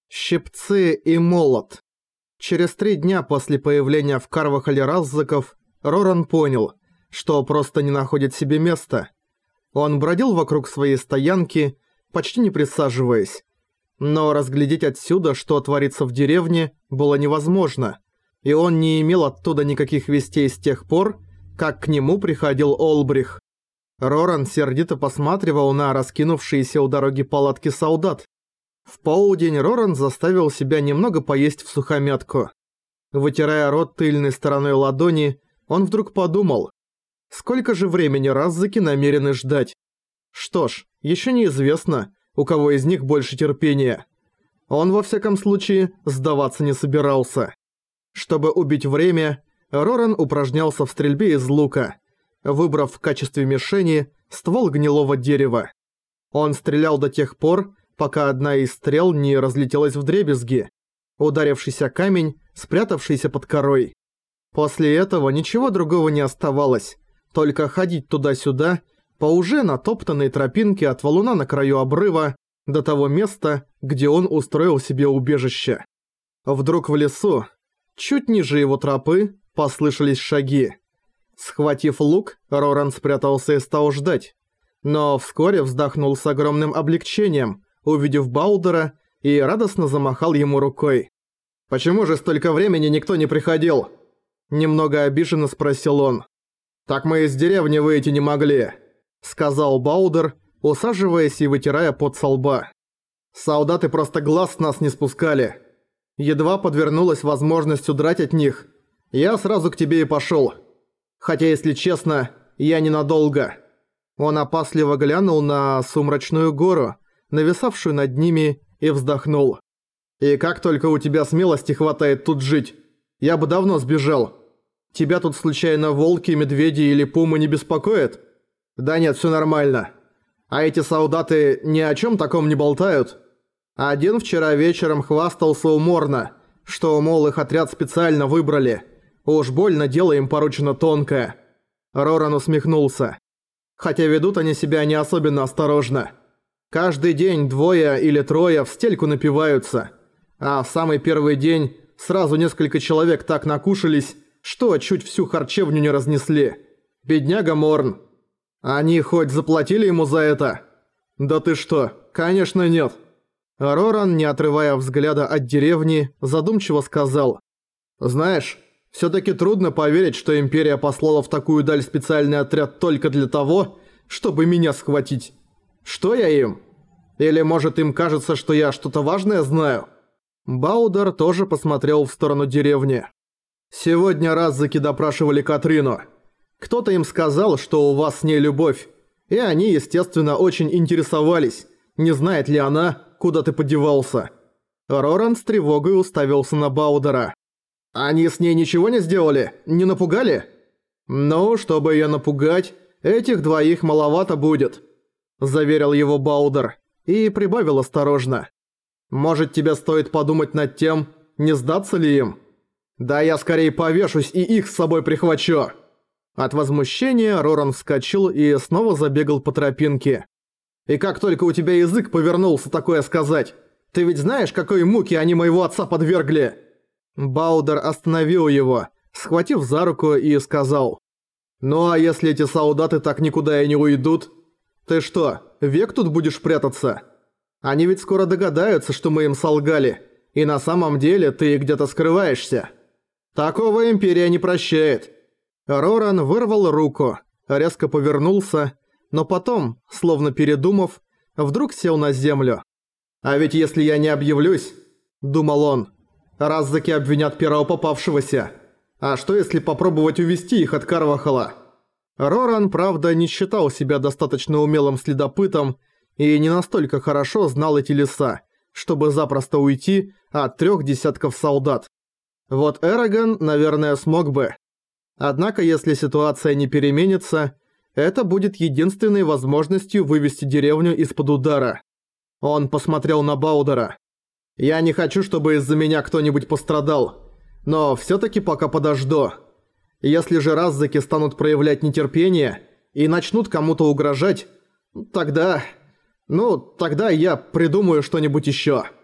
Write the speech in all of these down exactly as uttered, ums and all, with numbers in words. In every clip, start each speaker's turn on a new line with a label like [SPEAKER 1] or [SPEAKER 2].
[SPEAKER 1] Щипцы и молот. Через три дня после появления в Карвахале Раззаков, Роран понял, что просто не находит себе места. Он бродил вокруг своей стоянки, почти не присаживаясь. Но разглядеть отсюда, что творится в деревне, было невозможно, и он не имел оттуда никаких вестей с тех пор, как к нему приходил Олбрих. Роран сердито посматривал на раскинувшиеся у дороги палатки солдат. В полдень Роран заставил себя немного поесть всухомятку. Вытирая рот тыльной стороной ладони, он вдруг подумал, сколько же времени Раззаки намерены ждать. Что ж, еще неизвестно, у кого из них больше терпения. Он, во всяком случае, сдаваться не собирался. Чтобы убить время, Роран упражнялся в стрельбе из лука, выбрав в качестве мишени ствол гнилого дерева. Он стрелял до тех пор, пока одна из стрел не разлетелась вдребезги, ударившийся камень, спрятавшийся под корой. После этого ничего другого не оставалось, только ходить туда-сюда по уже натоптанной тропинке от валуна на краю обрыва до того места, где он устроил себе убежище. Вдруг в лесу, чуть ниже его тропы, послышались шаги. Схватив лук, Роран спрятался и стал ждать. Но вскоре вздохнул с огромным облегчением, увидев Баудера, и радостно замахал ему рукой. «Почему же столько времени никто не приходил?» Немного обиженно спросил он. «Так мы из деревни выйти не могли», — сказал Баудер, усаживаясь и вытирая пот со лба. «Солдаты просто глаз с нас не спускали. Едва подвернулась возможность удрать от них. Я сразу к тебе и пошел. Хотя, если честно, я ненадолго». Он опасливо глянул на сумрачную гору, нависавшую над ними, и вздохнул. «И как только у тебя смелости хватает тут жить? Я бы давно сбежал. Тебя тут случайно волки, медведи или пумы не беспокоят? Да нет, все нормально. А эти солдаты ни о чем таком не болтают? Один вчера вечером хвастался уморно, что, мол, их отряд специально выбрали. Уж больно дело им поручено тонкое». Роран усмехнулся. Хотя ведут они себя не особенно осторожно. Каждый день двое или трое в стельку напиваются, а в самый первый день сразу несколько человек так накушались, что чуть всю харчевню не разнесли. Бедняга Морн. Они хоть заплатили ему за это? Да ты что, конечно нет. Роран, не отрывая взгляда от деревни, задумчиво сказал. Знаешь, все-таки трудно поверить, что Империя послала в такую даль специальный отряд только для того, чтобы меня схватить. Что я им? Или может им кажется, что я что-то важное знаю?» Баудер тоже посмотрел в сторону деревни. «Сегодня Раззаки допрашивали Катрину. Кто-то им сказал, что у вас с ней любовь. И они, естественно, очень интересовались, не знает ли она, куда ты подевался». Роран с тревогой уставился на Баудера. «Они с ней ничего не сделали? Не напугали?» «Ну, чтобы её напугать, этих двоих маловато будет», – заверил его Баудер и прибавил осторожно. «Может, тебе стоит подумать над тем, не сдаться ли им? Да я скорее повешусь и их с собой прихвачу!» От возмущения Роран вскочил и снова забегал по тропинке. «И как только у тебя язык повернулся такое сказать, ты ведь знаешь, какой муки они моего отца подвергли?» Баудер остановил его, схватив за руку, и сказал. «Ну а если эти солдаты так никуда и не уйдут? Ты что, век тут будешь прятаться? Они ведь скоро догадаются, что мы им солгали, и на самом деле ты где-то скрываешься. Такого Империя не прощает». Роран вырвал руку, резко повернулся, но потом, словно передумав, вдруг сел на землю. «А ведь если я не объявлюсь, — думал он, — Раззаки обвинят первого попавшегося. А что если попробовать увести их от Карвахала?» Роран, правда, не считал себя достаточно умелым следопытом и не настолько хорошо знал эти леса, чтобы запросто уйти от трех десятков солдат. Вот Эрагон, наверное, смог бы. Однако, если ситуация не переменится, это будет единственной возможностью вывести деревню из-под удара. Он посмотрел на Баудера. «Я не хочу, чтобы из-за меня кто-нибудь пострадал, но всё-таки пока подожду. Если же Раззаки станут проявлять нетерпение и начнут кому-то угрожать, тогда... ну, тогда я придумаю что-нибудь ещё».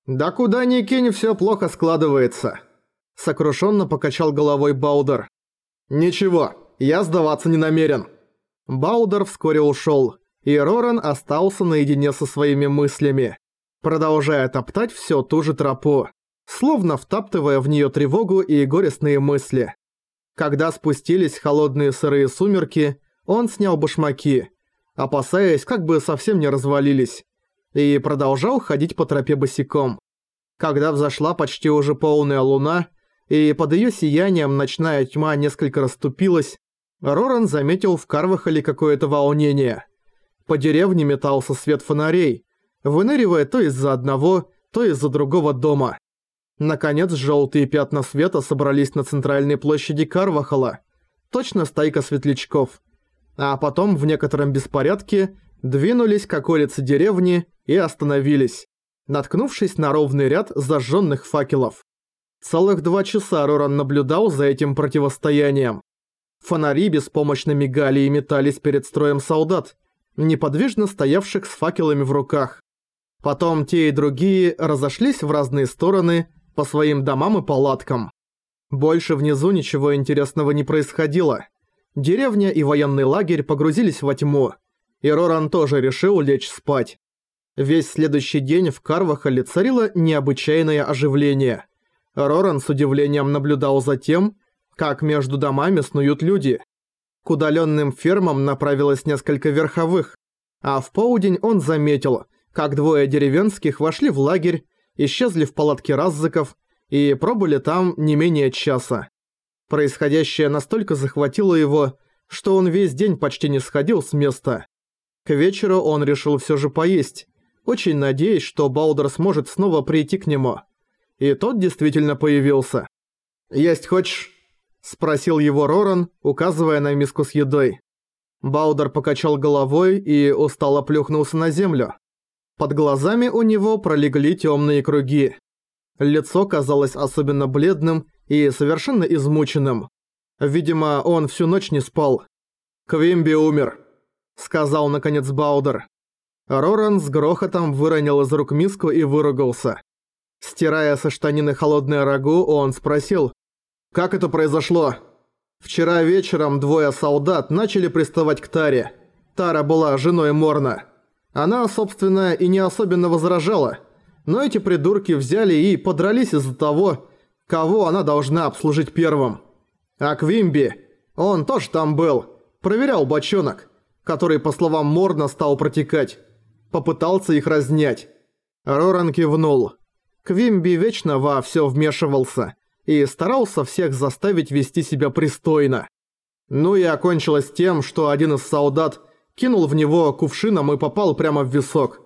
[SPEAKER 1] «Да куда ни кинь, всё плохо складывается», — сокрушенно покачал головой Баудер. «Ничего, я сдаваться не намерен». Баудер вскоре ушёл, и Роран остался наедине со своими мыслями, продолжая топтать всё ту же тропу, словно втаптывая в неё тревогу и горестные мысли. Когда спустились холодные сырые сумерки, он снял башмаки, опасаясь, как бы совсем не развалились, и продолжал ходить по тропе босиком. Когда взошла почти уже полная луна, и под её сиянием ночная тьма несколько расступилась, Роран заметил в Карвахале какое-то волнение. По деревне метался свет фонарей, выныривая то из-за одного, то из-за другого дома. Наконец, жёлтые пятна света собрались на центральной площади Карвахала, точно стайка светлячков, а потом в некотором беспорядке двинулись к околице деревни и остановились, наткнувшись на ровный ряд зажжённых факелов. Целых два часа Роран наблюдал за этим противостоянием. Фонари беспомощно мигали и метались перед строем солдат, неподвижно стоявших с факелами в руках. Потом те и другие разошлись в разные стороны по своим домам и палаткам. Больше внизу ничего интересного не происходило. Деревня и военный лагерь погрузились во тьму, и Роран тоже решил лечь спать. Весь следующий день в Карвахале царило необычайное оживление. Роран с удивлением наблюдал за тем, как между домами снуют люди. К удалённым фермам направилось несколько верховых, а в полдень он заметил, как двое деревенских вошли в лагерь, исчезли в палатке раззыков и пробыли там не менее часа. Происходящее настолько захватило его, что он весь день почти не сходил с места. К вечеру он решил всё же поесть, очень надеясь, что Баудер сможет снова прийти к нему. И тот действительно появился. «Есть хочешь?» – спросил его Роран, указывая на миску с едой. Баудер покачал головой и устало плюхнулся на землю. Под глазами у него пролегли темные круги. Лицо казалось особенно бледным и совершенно измученным. Видимо, он всю ночь не спал. «Квимби умер», – сказал наконец Баудер. Роран с грохотом выронил из рук миску и выругался. Стирая со штанины холодное рагу, он спросил: «Как это произошло?» «Вчера вечером двое солдат начали приставать к Таре. Тара была женой Морна. Она, собственно, и не особенно возражала, но эти придурки взяли и подрались из-за того, кого она должна обслужить первым. А Квимби, он тоже там был, проверял бочонок, который, по словам Морна, стал протекать. Попытался их разнять». Роран кивнул. Квимби вечно во всё вмешивался и старался всех заставить вести себя пристойно. Ну и окончилось тем, что один из солдат кинул в него кувшином и попал прямо в висок.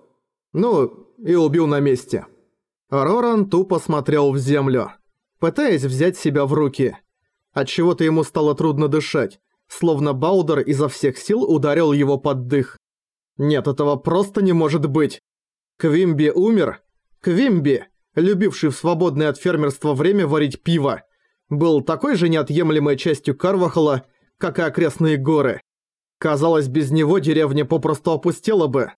[SPEAKER 1] Ну, и убил на месте. Роран тупо смотрел в землю, пытаясь взять себя в руки. Отчего-то ему стало трудно дышать, словно Баудер изо всех сил ударил его под дых. Нет, этого просто не может быть. Квимби умер? Квимби, любивший в свободное от фермерства время варить пиво, был такой же неотъемлемой частью Карвахала, как и окрестные горы. Казалось, без него деревня попросту опустела бы.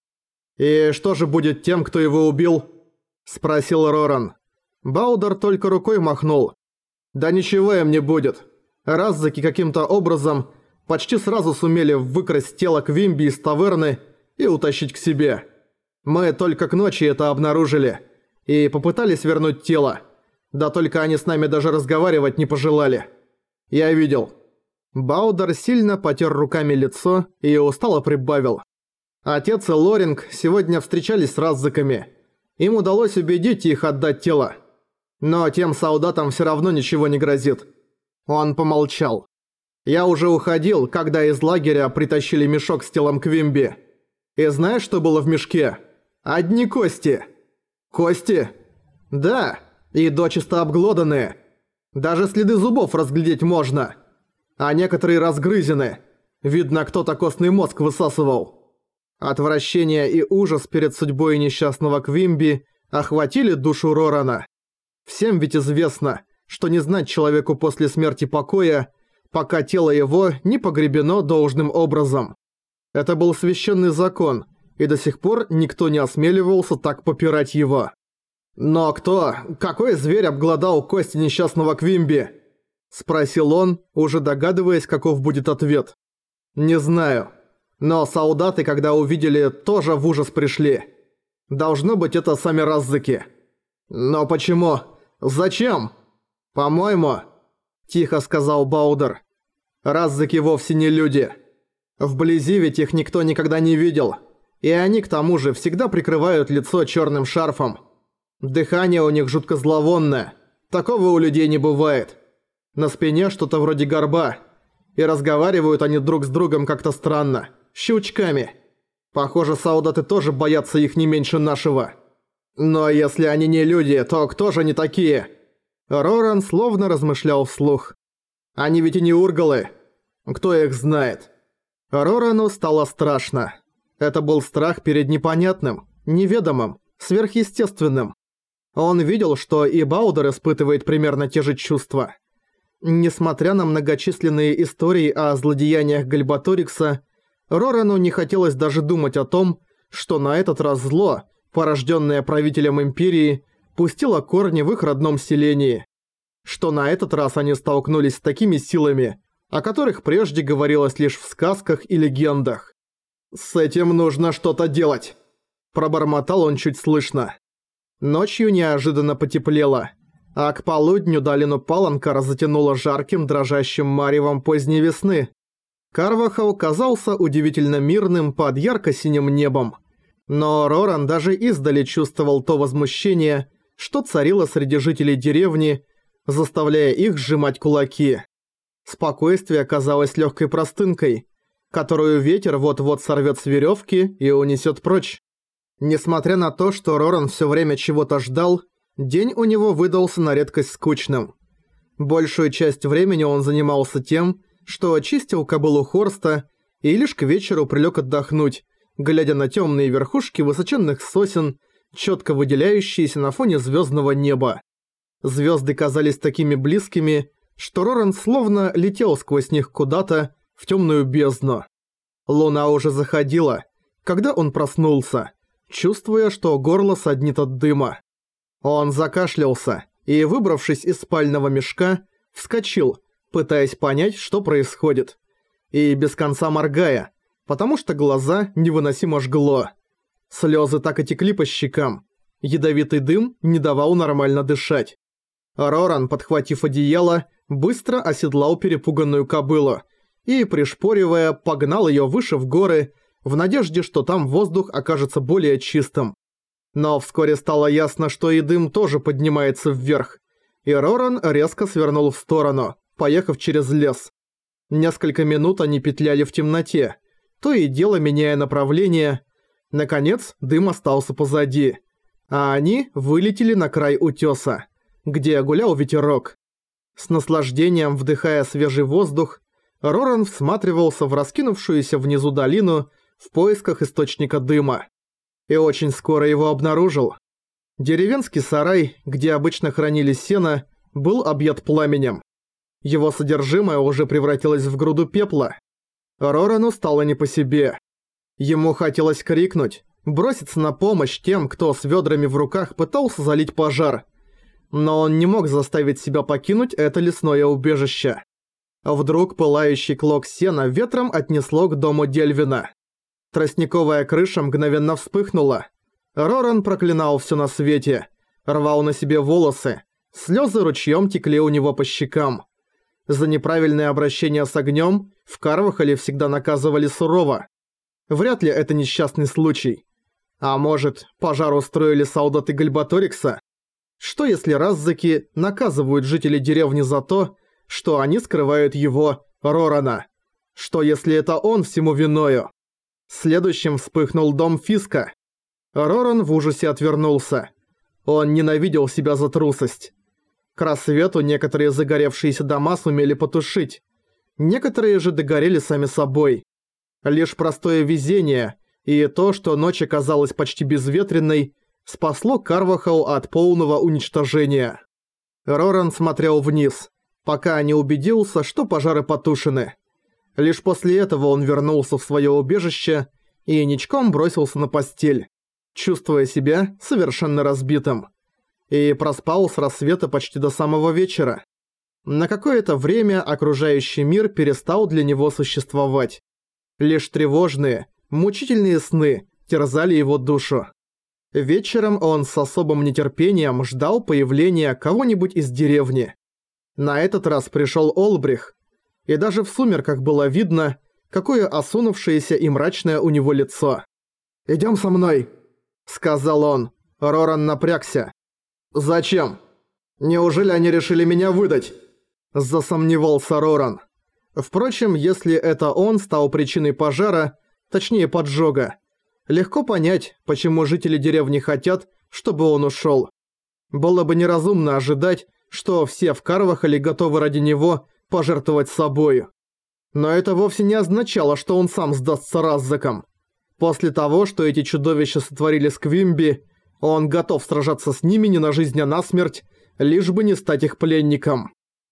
[SPEAKER 1] «И что же будет тем, кто его убил?» – спросил Роран. Баудер только рукой махнул. «Да ничего им не будет. Раззаки каким-то образом почти сразу сумели выкрасть тело Квимби из таверны и утащить к себе. Мы только к ночи это обнаружили и попытались вернуть тело. Да только они с нами даже разговаривать не пожелали. Я видел». Баудер сильно потер руками лицо и устало прибавил. Отец и Лоринг сегодня встречались с раззаками. Им удалось убедить их отдать тело. Но тем солдатам все равно ничего не грозит. Он помолчал. Я уже уходил, когда из лагеря притащили мешок с телом Квимби. И знаешь, что было в мешке? Одни кости. Кости? Да, и дочисто обглоданные. Даже следы зубов разглядеть можно. А некоторые разгрызены. Видно, кто-то костный мозг высасывал. Отвращение и ужас перед судьбой несчастного Квимби охватили душу Рорана. Всем ведь известно, что не знать человеку после смерти покоя, пока тело его не погребено должным образом. Это был священный закон, и до сих пор никто не осмеливался так попирать его. «Но кто, какой зверь обглодал кости несчастного Квимби?» – спросил он, уже догадываясь, каков будет ответ. «Не знаю. Но солдаты, когда увидели, тоже в ужас пришли. Должно быть, это сами Раззаки. Но почему? Зачем? По-моему, – тихо сказал Баудер, – Раззаки вовсе не люди. Вблизи ведь их никто никогда не видел. И они, к тому же, всегда прикрывают лицо черным шарфом. Дыхание у них жутко зловонное. Такого у людей не бывает. На спине что-то вроде горба. И разговаривают они друг с другом как-то странно. Щелчками. Похоже, солдаты тоже боятся их не меньше нашего. Но если они не люди, то кто же они такие?» Роран словно размышлял вслух. «Они ведь и не ургалы. Кто их знает?» Рорану стало страшно. Это был страх перед непонятным, неведомым, сверхъестественным. Он видел, что и Баудер испытывает примерно те же чувства. Несмотря на многочисленные истории о злодеяниях Гальбаторикса, Рорану не хотелось даже думать о том, что на этот раз зло, порожденное правителем Империи, пустило корни в их родном селении. Что на этот раз они столкнулись с такими силами, о которых прежде говорилось лишь в сказках и легендах. «С этим нужно что-то делать», – пробормотал он чуть слышно. Ночью неожиданно потеплело, а к полудню долину Паланкара затянуло жарким дрожащим маревом поздней весны. Карвахал казался удивительно мирным под ярко-синим небом. Но Роран даже издали чувствовал то возмущение, что царило среди жителей деревни, заставляя их сжимать кулаки. Спокойствие казалось легкой простынкой, которую ветер вот-вот сорвет с веревки и унесет прочь. Несмотря на то, что Роран все время чего-то ждал, день у него выдался на редкость скучным. Большую часть времени он занимался тем, что очистил кобылу Хорста и лишь к вечеру прилег отдохнуть, глядя на темные верхушки высоченных сосен, четко выделяющиеся на фоне звездного неба. Звезды казались такими близкими, что Роран словно летел сквозь них куда-то в темную бездну. Луна уже заходила, когда он проснулся, чувствуя, что горло саднит от дыма. Он закашлялся и, выбравшись из спального мешка, вскочил, пытаясь понять, что происходит. И без конца моргая, потому что глаза невыносимо жгло. Слезы так и текли по щекам. Ядовитый дым не давал нормально дышать. Роран, подхватив одеяло, быстро оседлал перепуганную кобылу и, пришпоривая, погнал её выше в горы, в надежде, что там воздух окажется более чистым. Но вскоре стало ясно, что и дым тоже поднимается вверх, и Роран резко свернул в сторону, поехав через лес. Несколько минут они петляли в темноте, то и дело меняя направление. Наконец, дым остался позади, а они вылетели на край утёса, где гулял ветерок. С наслаждением вдыхая свежий воздух, Роран всматривался в раскинувшуюся внизу долину в поисках источника дыма. И очень скоро его обнаружил. Деревенский сарай, где обычно хранили сено, был объят пламенем. Его содержимое уже превратилось в груду пепла. Рорану стало не по себе. Ему хотелось крикнуть, броситься на помощь тем, кто с ведрами в руках пытался залить пожар. Но он не мог заставить себя покинуть это лесное убежище. Вдруг пылающий клок сена ветром отнесло к дому Дельвина. Тростниковая крыша мгновенно вспыхнула. Роран проклинал все на свете, рвал на себе волосы, слезы ручьем текли у него по щекам. За неправильное обращение с огнем в Карвахале всегда наказывали сурово. Вряд ли это несчастный случай. А может, пожар устроили солдаты Гальбаторикса? Что если Раззаки наказывают жителей деревни за то, что они скрывают его, Рорана? Что если это он всему виною? Следующим вспыхнул дом Фиска. Роран в ужасе отвернулся. Он ненавидел себя за трусость. К рассвету некоторые загоревшиеся дома сумели потушить. Некоторые же догорели сами собой. Лишь простое везение и то, что ночь оказалась почти безветренной, спасло Карвахал от полного уничтожения. Роран смотрел вниз, пока не убедился, что пожары потушены. Лишь после этого он вернулся в свое убежище и ничком бросился на постель, чувствуя себя совершенно разбитым. и проспал с рассвета почти до самого вечера. На какое-то время окружающий мир перестал для него существовать. Лишь тревожные, мучительные сны терзали его душу. Вечером он с особым нетерпением ждал появления кого-нибудь из деревни. На этот раз пришел Олбрих, и даже в сумерках было видно, какое осунувшееся и мрачное у него лицо. «Идём со мной», — сказал он. Роран напрягся. «Зачем? Неужели они решили меня выдать?» Засомневался Роран. Впрочем, если это он стал причиной пожара, точнее поджога, легко понять, почему жители деревни хотят, чтобы он ушёл. Было бы неразумно ожидать, что все в Карвахале готовы ради него пожертвовать собою. Но это вовсе не означало, что он сам сдастся Раззакам. После того, что эти чудовища сотворили с Квимби, он готов сражаться с ними не на жизнь, а на смерть, лишь бы не стать их пленником.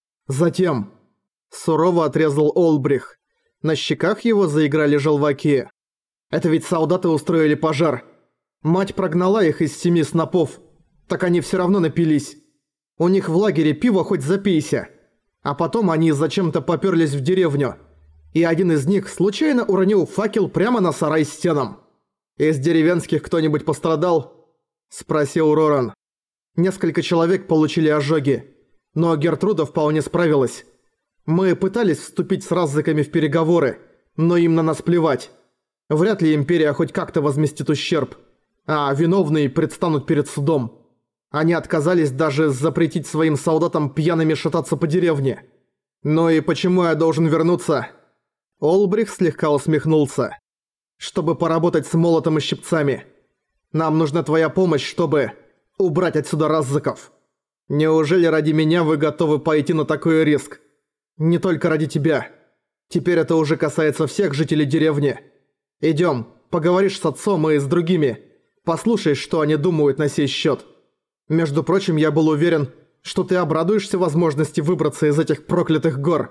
[SPEAKER 1] Затем сурово отрезал Олбрих. На щеках его заиграли желваки. Это ведь солдаты устроили пожар. Мать прогнала их из семи снопов. Так они все равно напились. У них в лагере пиво хоть запейся. А потом они зачем-то попёрлись в деревню. И один из них случайно уронил факел прямо на сарай с стенам. «Из деревенских кто-нибудь пострадал?» – спросил Роран. Несколько человек получили ожоги. Но Гертруда вполне справилась. Мы пытались вступить с Раззаками в переговоры, но им на нас плевать. Вряд ли Империя хоть как-то возместит ущерб, а виновные предстанут перед судом. Они отказались даже запретить своим солдатам пьяными шататься по деревне. Ну и почему я должен вернуться? Олбрих слегка усмехнулся. Чтобы поработать с молотом и щипцами. Нам нужна твоя помощь, чтобы убрать отсюда Раззаков. Неужели ради меня вы готовы пойти на такой риск? Не только ради тебя. Теперь это уже касается всех жителей деревни. Идём, поговоришь с отцом и с другими. Послушай, что они думают на сей счёт. Между прочим, я был уверен, что ты обрадуешься возможности выбраться из этих проклятых гор.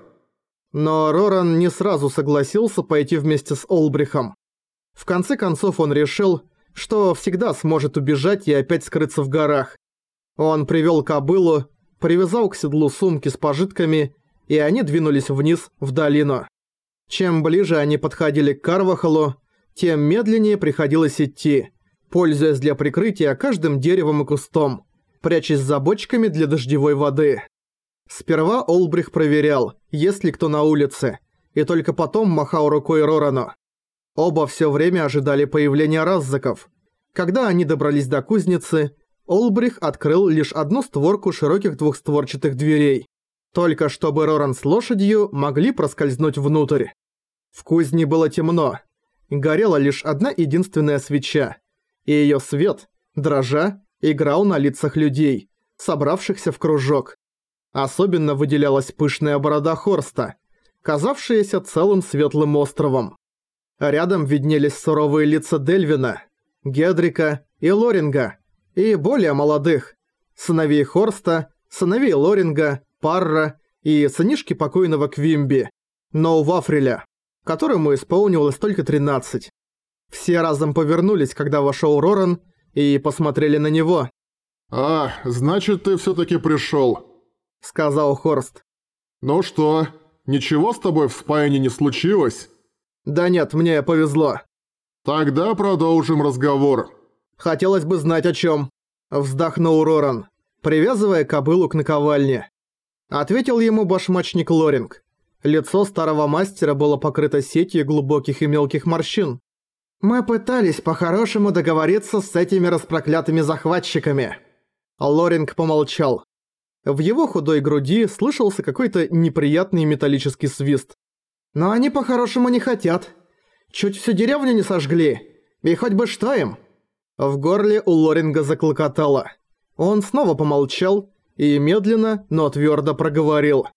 [SPEAKER 1] Но Роран не сразу согласился пойти вместе с Олбрихом. В конце концов он решил, что всегда сможет убежать и опять скрыться в горах. Он привёл кобылу, привязал к седлу сумки с пожитками, и они двинулись вниз, в долину. Чем ближе они подходили к Карвахалу, тем медленнее приходилось идти, пользуясь для прикрытия каждым деревом и кустом, прячась за бочками для дождевой воды. Сперва Олбрих проверял, есть ли кто на улице, и только потом махал рукой Рорану. Оба всё время ожидали появления Раззаков. Когда они добрались до кузницы, Олбрих открыл лишь одну створку широких двухстворчатых дверей, только чтобы Роран с лошадью могли проскользнуть внутрь. В кузне было темно, горела лишь одна единственная свеча, и её свет, дрожа, играл на лицах людей, собравшихся в кружок. Особенно выделялась пышная борода Хорста, казавшаяся целым светлым островом. Рядом виднелись суровые лица Дельвина, Гедрика и Лоринга, и более молодых, сыновей Хорста, сыновей Лоринга, Парра и сынишки покойного Квимби, Ноувафриля, которому исполнилось только тринадцать. Все разом повернулись, когда вошёл Роран, и посмотрели на него.
[SPEAKER 2] «А, значит, ты всё-таки пришёл», —
[SPEAKER 1] сказал Хорст.
[SPEAKER 2] «Ну что, ничего с тобой в спальне не случилось?»
[SPEAKER 1] «Да нет, мне повезло».
[SPEAKER 2] «Тогда продолжим разговор».
[SPEAKER 1] «Хотелось бы знать о чём», — вздохнул Роран, привязывая кобылу к наковальне. Ответил ему башмачник Лоринг. Лицо старого мастера было покрыто сетью глубоких и мелких морщин. «Мы пытались по-хорошему договориться с этими распроклятыми захватчиками». Лоринг помолчал. В его худой груди слышался какой-то неприятный металлический свист. «Но они по-хорошему не хотят. Чуть всю деревню не сожгли. И хоть бы что им». В горле у Лоринга заклокотало. Он снова помолчал и медленно, но твёрдо проговорил.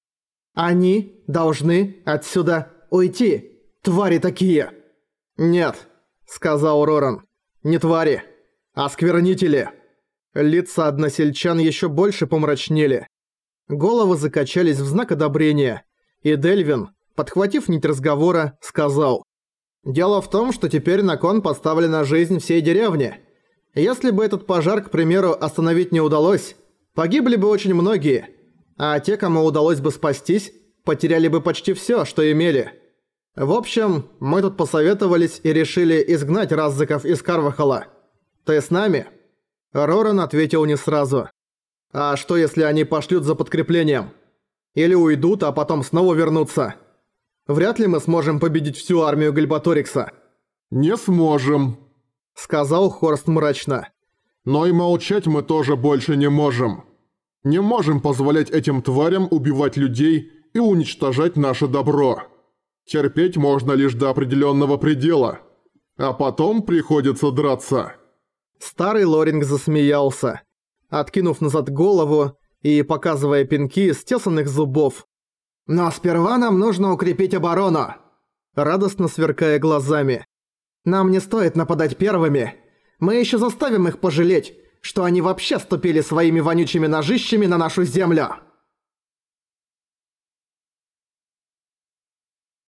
[SPEAKER 1] «Они должны отсюда уйти, твари такие!» «Нет», — сказал Роран, — «не твари, а сквернители». Лица односельчан ещё больше помрачнели. Головы закачались в знак одобрения, и Дельвин, подхватив нить разговора, сказал. «Дело в том, что теперь на кон поставлена жизнь всей деревни. Если бы этот пожар, к примеру, остановить не удалось, Погибли бы очень многие, а те, кому удалось бы спастись, потеряли бы почти всё, что имели. В общем, мы тут посоветовались и решили изгнать Раззаков из Карвахала. Ты с нами?» Роран ответил не сразу. «А что, если они пошлют за подкреплением? Или уйдут, а потом снова вернутся? Вряд ли мы сможем победить всю армию Гальбаторикса».
[SPEAKER 2] «Не сможем»,
[SPEAKER 1] — сказал Хорст мрачно.
[SPEAKER 2] «Но и молчать мы тоже больше не можем. Не можем позволять этим тварям убивать людей и уничтожать наше добро. Терпеть можно лишь до определенного предела, а потом приходится драться».
[SPEAKER 1] Старый Лоринг засмеялся, откинув назад голову и показывая пинки из тесанных зубов. «Но сперва нам нужно укрепить оборону», радостно сверкая глазами. «Нам не стоит нападать первыми. Мы еще заставим их пожалеть, что они вообще ступили своими вонючими ножищами на нашу землю».